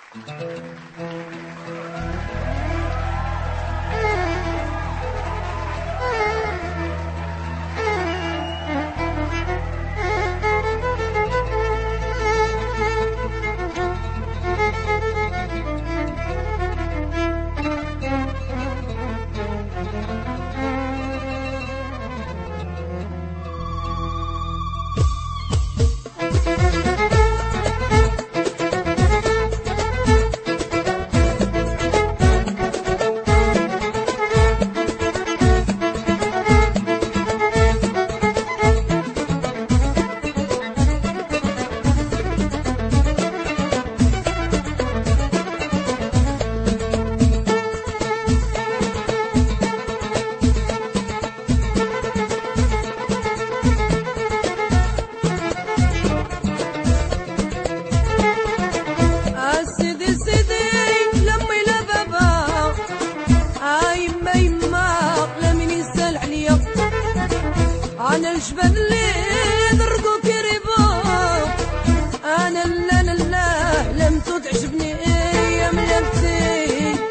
انا الجبل اللي ذرقو كريبو انا لا لا لا لم تعجبني يا ملامتي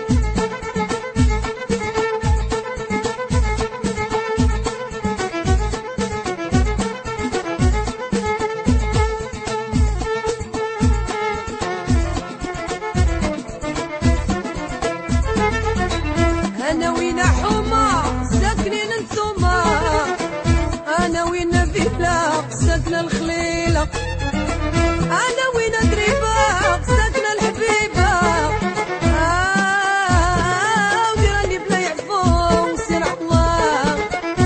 انا وين حومه ساكنين انتوما أنا وين فيلا ساكنة الخليلة أنا وين قريبة ساكنة الحبيبة ويراني بلا يعفو وسير الله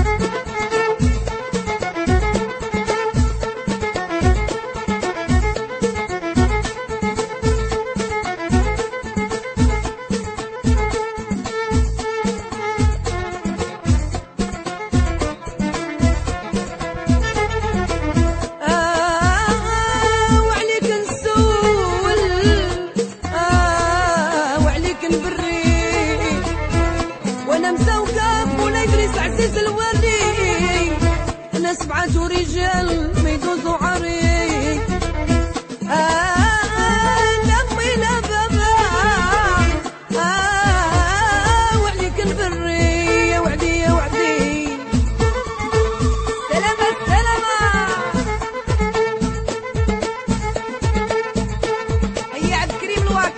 عزيز الوري أنا 7 رجال ما يدوزوا عري لمي لا بابا وعليك البري يا وعدي يا وعدي سلامة سلامة هيا عبد الكريم الواك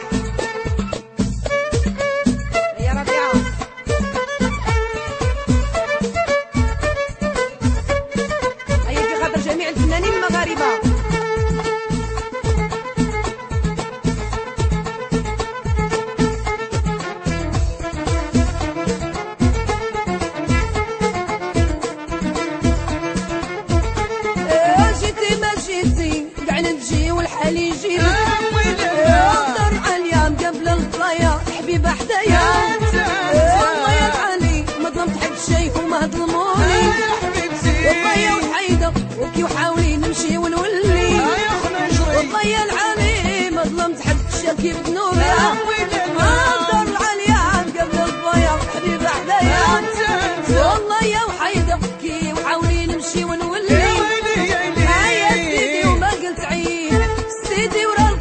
يا ربيعة جميع الفنانين المغاربة جيتي ما جيتي كاع نجي والحال يجي نهضر عليا قبل الطلايا حبيبة حدايا والله يا علي ما ظلمت حد شي وما ظلموني والله يا وحيدة وكي وحاولي نمشي ونولي والله يا العالي ما ظلمت حد شاكي بذنوبي نهضر العالية قبل الضياع حبيبة حدايا والله يا وحيدة وكي وحاولي نمشي ونولي يا سيدي وما قلت عيب سيدي ورا